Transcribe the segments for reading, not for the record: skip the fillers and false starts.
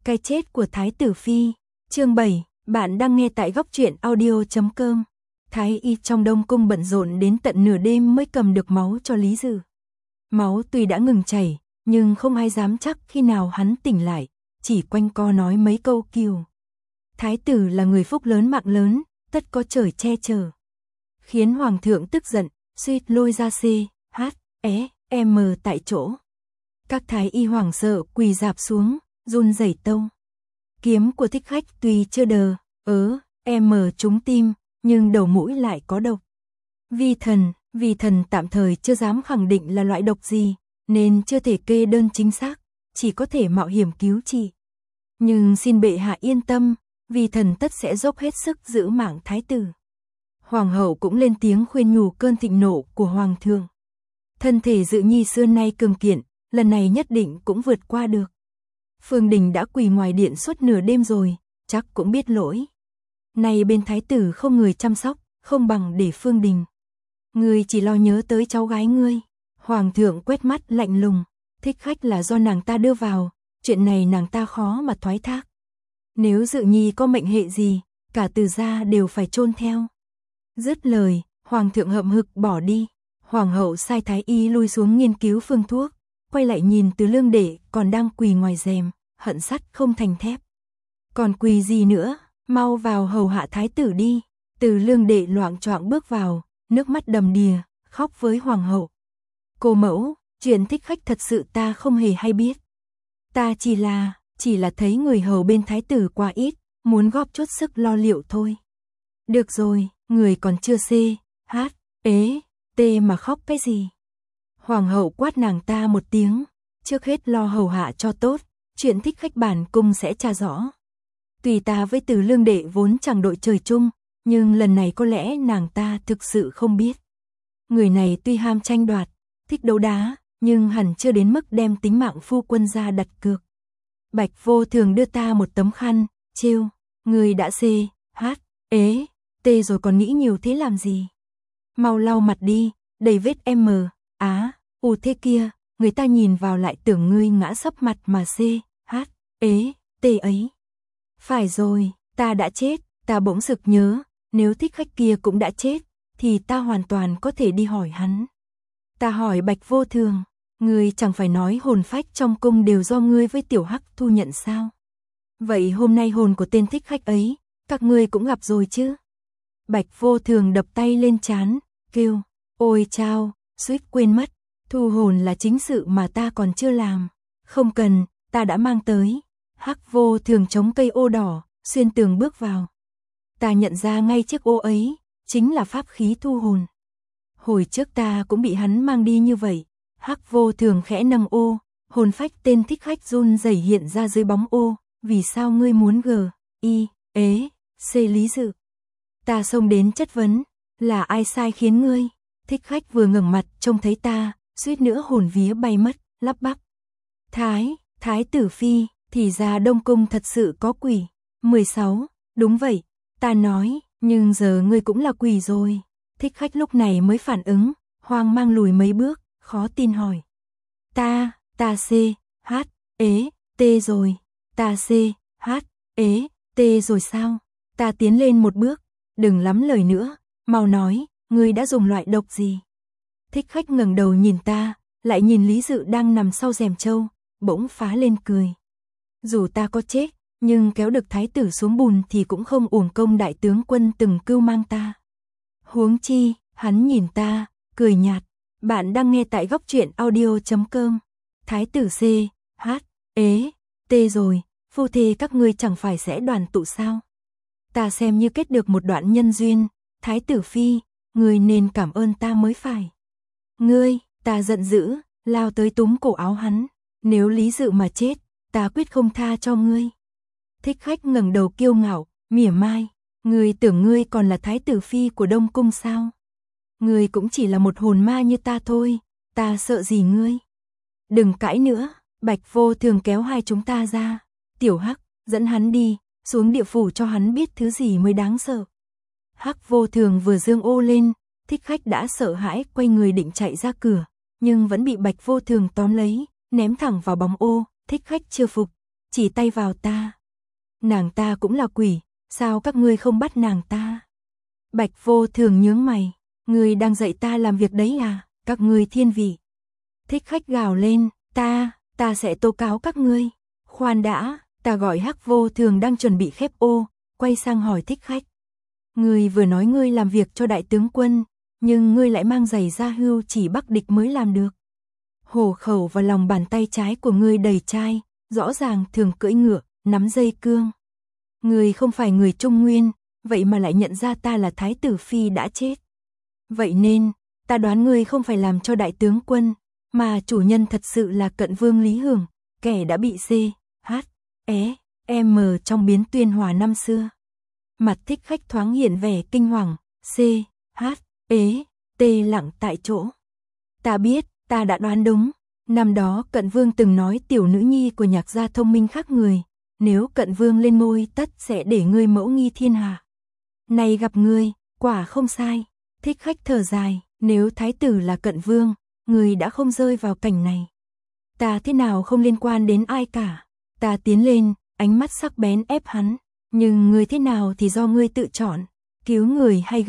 Cái chết của Thái tử Phi. Chương 7, bạn đang nghe tại góc truyện audio.com. Thái y trong Đông Cung bận rộn đến tận nửa đêm mới cầm được máu cho Lý Dư. Máu tuy đã ngừng chảy, nhưng không ai dám chắc khi nào hắn tỉnh lại, chỉ quanh co nói mấy câu kiều. Thái tử là người phúc lớn mạng lớn, tất có trời che chở. Khiến hoàng thượng tức giận, suýt lôi ra CHM tại chỗ. Các thái y hoảng sợ quỳ rạp xuống, run rẩy tâu. Kiếm của Thích Khách tuy chưa đờ, trúng tim, nhưng đầu mũi lại có độc. Vi thần tạm thời chưa dám khẳng định là loại độc gì, nên chưa thể kê đơn chính xác, chỉ có thể mạo hiểm cứu trị. Nhưng xin bệ hạ yên tâm, vi thần tất sẽ dốc hết sức giữ mạng thái tử. Hoàng hậu cũng lên tiếng khuyên nhủ cơn thịnh nộ của hoàng thượng. Thân thể Dự Nhi xưa nay cường kiện, lần này nhất định cũng vượt qua được. Phương Đình đã quỳ ngoài điện suốt nửa đêm rồi, chắc cũng biết lỗi. Này bên thái tử không người chăm sóc, không bằng để Phương Đình. Ngươi chỉ lo nhớ tới cháu gái ngươi. Hoàng thượng quét mắt lạnh lùng, Thích Khách là do nàng ta đưa vào, chuyện này nàng ta khó mà thoái thác. Nếu Dự Nhi có mệnh hệ gì, cả Từ gia đều phải chôn theo. Dứt lời, hoàng thượng hậm hực bỏ đi. Hoàng hậu sai thái y lui xuống nghiên cứu phương thuốc, quay lại nhìn Từ Lương Đệ còn đang quỳ ngoài rèm, hận sắt không thành thép. Còn quỳ gì nữa, mau vào hầu hạ thái tử đi. Từ Lương Đệ loạng choạng bước vào, nước mắt đầm đìa, khóc với hoàng hậu. Cô mẫu, chuyện Thích Khách thật sự ta không hề hay biết. Ta chỉ là thấy người hầu bên thái tử quá ít, muốn góp chút sức lo liệu thôi. Được rồi, người còn chưa mà khóc cái gì? Hoàng hậu quát nàng ta một tiếng, trước hết lo hầu hạ cho tốt, chuyện Thích Khách bản cung sẽ tra rõ. Tùy ta với Từ Lương Đệ vốn chẳng đội trời chung, nhưng lần này có lẽ nàng ta thực sự không biết. Người này tuy ham tranh đoạt, thích đấu đá, nhưng hẳn chưa đến mức đem tính mạng phu quân ra đặt cược. Bạch Vô Thường đưa ta một tấm khăn, trêu, người đã rồi còn nghĩ nhiều thế làm gì? Mau lau mặt đi, đầy vết thế kia, người ta nhìn vào lại tưởng ngươi ngã sấp mặt mà ấy. Phải rồi, ta đã chết, ta bỗng sực nhớ, nếu Thích Khách kia cũng đã chết, thì ta hoàn toàn có thể đi hỏi hắn. Ta hỏi Bạch Vô Thường, ngươi chẳng phải nói hồn phách trong cung đều do ngươi với Tiểu Hắc thu nhận sao? Vậy hôm nay hồn của tên Thích Khách ấy, các ngươi cũng gặp rồi chứ? Bạch Vô Thường đập tay lên trán, kêu, ôi chao, suýt quên mất, thu hồn là chính sự mà ta còn chưa làm. Không cần, ta đã mang tới. Hắc Vô Thường chống cây ô đỏ, xuyên tường bước vào. Ta nhận ra ngay chiếc ô ấy, chính là pháp khí thu hồn. Hồi trước ta cũng bị hắn mang đi như vậy. Hắc Vô Thường khẽ nâng ô, hồn phách tên Thích Khách run rẩy hiện ra dưới bóng ô. Vì sao ngươi muốn Lý Dự? Ta xông đến chất vấn, là ai sai khiến ngươi? Thích Khách vừa ngẩng mặt trông thấy ta, suýt nữa hồn vía bay mất, lắp bắp. Thái tử Phi, thì ra Đông Cung thật sự có quỷ. 16, đúng vậy, ta nói, nhưng giờ ngươi cũng là quỷ rồi. Thích Khách lúc này mới phản ứng, hoang mang lùi mấy bước, khó tin hỏi. Ta rồi, ta rồi sao? Ta tiến lên một bước, đừng lắm lời nữa, mau nói, ngươi đã dùng loại độc gì? Thích Khách ngẩng đầu nhìn ta, lại nhìn Lý Dự đang nằm sau rèm trâu, bỗng phá lên cười. Dù ta có chết, nhưng kéo được thái tử xuống bùn thì cũng không uổng công đại tướng quân từng cưu mang ta. Huống chi, hắn nhìn ta, cười nhạt. Bạn đang nghe tại góc truyện audio.com. Thái tử rồi, phu thê các ngươi chẳng phải sẽ đoàn tụ sao? Ta xem như kết được một đoạn nhân duyên. Thái tử Phi, ngươi nên cảm ơn ta mới phải. Ngươi, ta giận dữ, lao tới túm cổ áo hắn. Nếu Lý Dự mà chết, ta quyết không tha cho ngươi. Thích Khách ngẩng đầu kiêu ngạo, mỉa mai. Ngươi tưởng ngươi còn là Thái tử Phi của Đông Cung sao? Ngươi cũng chỉ là một hồn ma như ta thôi, ta sợ gì ngươi? Đừng cãi nữa, Bạch Vô Thường kéo hai chúng ta ra. Tiểu Hắc, dẫn hắn đi, xuống địa phủ cho hắn biết thứ gì mới đáng sợ. Hắc Vô Thường vừa giương ô lên, Thích Khách đã sợ hãi quay người định chạy ra cửa, nhưng vẫn bị Bạch Vô Thường tóm lấy, ném thẳng vào bóng ô. Thích Khách chưa phục, chỉ tay vào ta. Nàng ta cũng là quỷ, sao các ngươi không bắt nàng ta? Bạch Vô Thường nhướng mày, ngươi đang dạy ta làm việc đấy à, các ngươi thiên vị. Thích Khách gào lên, ta sẽ tố cáo các ngươi. Khoan đã, ta gọi Hắc Vô Thường đang chuẩn bị khép ô, quay sang hỏi Thích Khách. Ngươi vừa nói ngươi làm việc cho đại tướng quân, nhưng ngươi lại mang giày da hưu chỉ Bắc Địch mới làm được. Hổ khẩu và lòng bàn tay trái của ngươi đầy chai, rõ ràng thường cưỡi ngựa, nắm dây cương. Ngươi không phải người Trung Nguyên, vậy mà lại nhận ra ta là Thái tử Phi đã chết. Vậy nên, ta đoán ngươi không phải làm cho đại tướng quân, mà chủ nhân thật sự là Cận Vương Lý Hưởng, kẻ đã bị C.H.E.M. trong biến Tuyên Hòa năm xưa. Mặt Thích Khách thoáng hiện vẻ kinh hoàng, C.H.E.T lặng tại chỗ. Ta biết, ta đã đoán đúng. Năm đó Cận Vương từng nói tiểu nữ nhi của Nhạc gia thông minh khác người, nếu Cận Vương lên ngôi tất sẽ để ngươi mẫu nghi thiên hạ. Này gặp ngươi, quả không sai. Thích Khách thở dài, nếu thái tử là Cận Vương, ngươi đã không rơi vào cảnh này. Ta thế nào không liên quan đến ai cả. Ta tiến lên, ánh mắt sắc bén ép hắn, nhưng ngươi thế nào thì do ngươi tự chọn, cứu người hay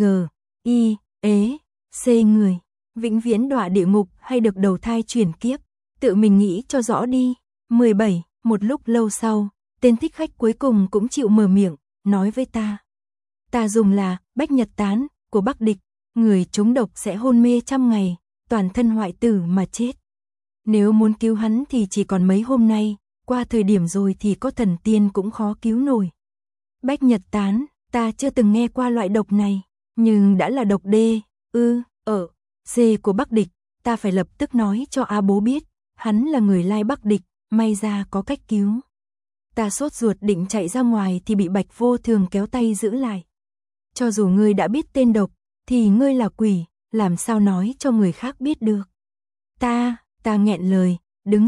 C người, vĩnh viễn đọa địa ngục hay được đầu thai chuyển kiếp, tự mình nghĩ cho rõ đi. 17. Một lúc lâu sau, tên Thích Khách cuối cùng cũng chịu mở miệng, nói với ta. Ta dùng là Bách Nhật Tán của Bắc Địch, người trúng độc sẽ hôn mê 100 ngày, toàn thân hoại tử mà chết. Nếu muốn cứu hắn thì chỉ còn mấy hôm nay, qua thời điểm rồi thì có thần tiên cũng khó cứu nổi. Bách Nhật Tán, ta chưa từng nghe qua loại độc này, nhưng đã là độc D, C của Bắc Địch, ta phải lập tức nói cho A Bố biết, hắn là người lai Bắc Địch, may ra có cách cứu. Ta sốt ruột định chạy ra ngoài thì bị Bạch Vô Thường kéo tay giữ lại. Cho dù ngươi đã biết tên độc, thì ngươi là quỷ, làm sao nói cho người khác biết được. Ta nghẹn lời, đứng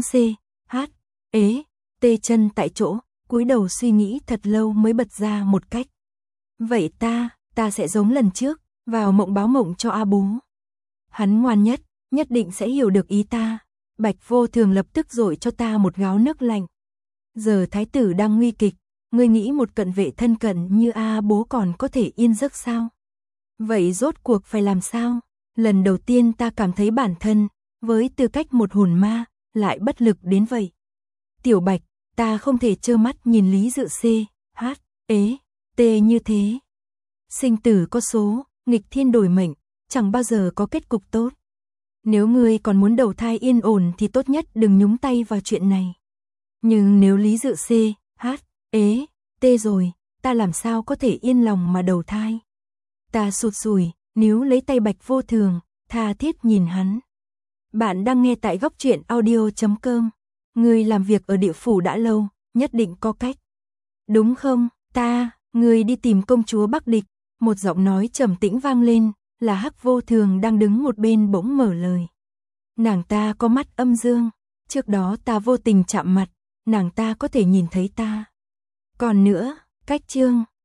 C.H.E.T chân tại chỗ, cúi đầu suy nghĩ thật lâu mới bật ra một cách. Vậy ta sẽ giống lần trước, vào mộng báo mộng cho A Bố. Hắn ngoan nhất định sẽ hiểu được ý ta. Bạch Vô Thường lập tức dội cho ta một gáo nước lạnh. Giờ thái tử đang nguy kịch, ngươi nghĩ một cận vệ thân cận như A Bố còn có thể yên giấc sao? Vậy rốt cuộc phải làm sao? Lần đầu tiên ta cảm thấy bản thân, với tư cách một hồn ma, lại bất lực đến vậy. Tiểu Bạch, ta không thể trơ mắt nhìn Lý Dự C.H.E.T như thế. Sinh tử có số, nghịch thiên đổi mệnh, chẳng bao giờ có kết cục tốt. Nếu ngươi còn muốn đầu thai yên ổn thì tốt nhất đừng nhúng tay vào chuyện này. Nhưng nếu Lý Dự C.H.E.T rồi, ta làm sao có thể yên lòng mà đầu thai? Ta sụt sùi, níu lấy tay Bạch Vô Thường, tha thiết nhìn hắn. Bạn đang nghe tại Góc Truyện Audio.com. Ngươi làm việc ở địa phủ đã lâu, nhất định có cách. Đúng không? Ngươi đi tìm công chúa Bắc Địch. Một giọng nói trầm tĩnh vang lên, là Hắc Vô Thường đang đứng một bên bỗng mở lời. Nàng ta có mắt âm dương, trước đó ta vô tình chạm mặt, nàng ta có thể nhìn thấy ta. Còn nữa, cách chương